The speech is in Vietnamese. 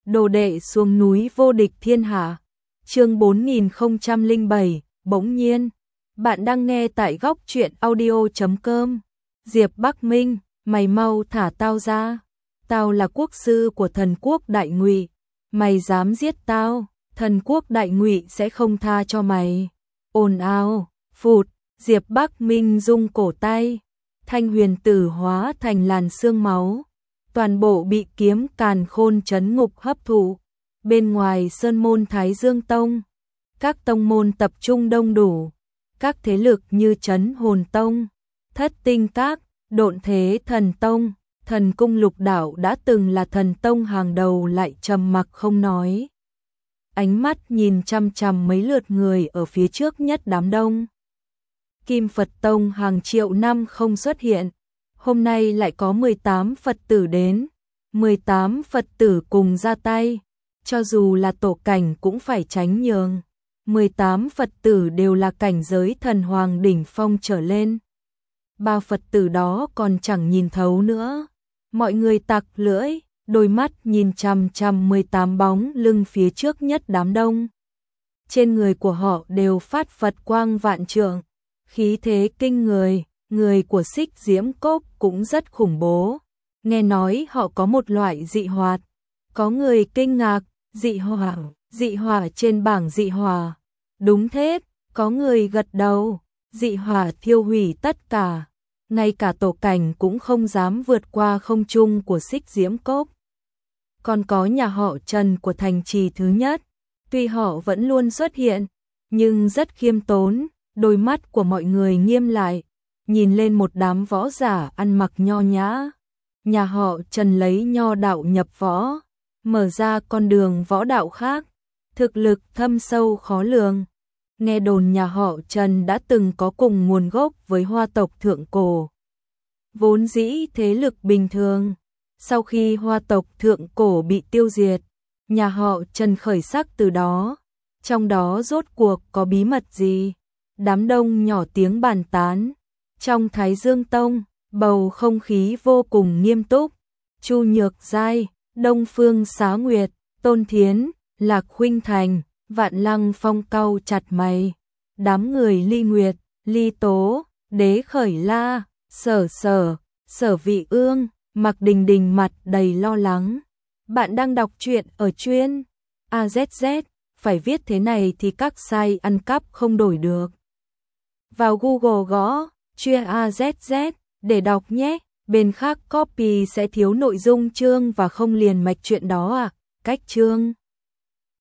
Đồ đệ xuống núi vô địch thiên hạ. Chương 4007, bỗng nhiên. Bạn đang nghe tại góc truyện audio.com. Diệp Bắc Minh, mày mau thả tao ra. Tao là quốc sư của thần quốc Đại Ngụy, mày dám giết tao, thần quốc Đại Ngụy sẽ không tha cho mày. Ồn ào, phụt, Diệp Bắc Minh rung cổ tay, thanh huyền tử hóa thành làn sương máu, toàn bộ bị kiếm càn khôn trấn ngục hấp thụ. Bên ngoài sơn môn Thái Dương Tông, các tông môn tập trung đông đủ, các thế lực như Trấn Hồn Tông, Thất Tinh Các, Độn Thế Thần Tông, Thần Cung Lục Đạo đã từng là thần tông hàng đầu lại trầm mặc không nói. Ánh mắt nhìn chăm chăm mấy lượt người ở phía trước nhất đám đông. Kim Phật Tông hàng triệu năm không xuất hiện, hôm nay lại có 18 Phật tử đến, 18 Phật tử cùng ra tay, cho dù là tổ cảnh cũng phải tránh nhường. 18 Phật tử đều là cảnh giới thần hoàng đỉnh phong trở lên. Ba Phật tử đó còn chẳng nhìn thấu nữa. Mọi người tặc lưỡi, đôi mắt nhìn chằm chằm 18 bóng lưng phía trước nhất đám đông. Trên người của họ đều phát Phật quang vạn trượng, khí thế kinh người, người của Xích Diễm Cốc cũng rất khủng bố. Nghe nói họ có một loại dị hỏa. Có người kinh ngạc, dị hỏa trên bảng dị hỏa. Đúng thế, có người gật đầu, dị hỏa thiêu hủy tất cả. Ngay cả tổ cảnh cũng không dám vượt qua không trung của Xích Diễm Cốc. Còn có nhà họ Trần của thành trì thứ nhất, tuy họ vẫn luôn xuất hiện, nhưng rất khiêm tốn, đôi mắt của mọi người nghiêm lại, nhìn lên một đám võ giả ăn mặc nho nhã. Nhà họ Trần lấy nho đạo nhập võ, mở ra con đường võ đạo khác, thực lực thâm sâu khó lường. Nghe đồn nhà họ Trần đã từng có cùng nguồn gốc với Hoa tộc thượng cổ. Vốn dĩ thế lực bình thường, sau khi Hoa tộc thượng cổ bị tiêu diệt, nhà họ Trần khởi sắc từ đó. Trong đó rốt cuộc có bí mật gì? Đám đông nhỏ tiếng bàn tán. Trong Thái Dương Tông, bầu không khí vô cùng nghiêm túc. Chu Nhược Giai, Đông Phương Xá Nguyệt, Tôn Thiến, Lạc Khuynh Thành, Vạn Lăng Phong cau chặt mày. Đám người Ly Nguyệt, Ly Tố, Đế Khởi La, Sở Vị Ương, Mạc Đình Đình mặt đầy lo lắng. Bạn đang đọc truyện ở chuyên AZZ, phải viết thế này thì các site ăn cắp không đổi được. Vào Google gõ chuyên AZZ để đọc nhé, bên khác copy sẽ thiếu nội dung chương và không liền mạch chuyện đó à. Cách chương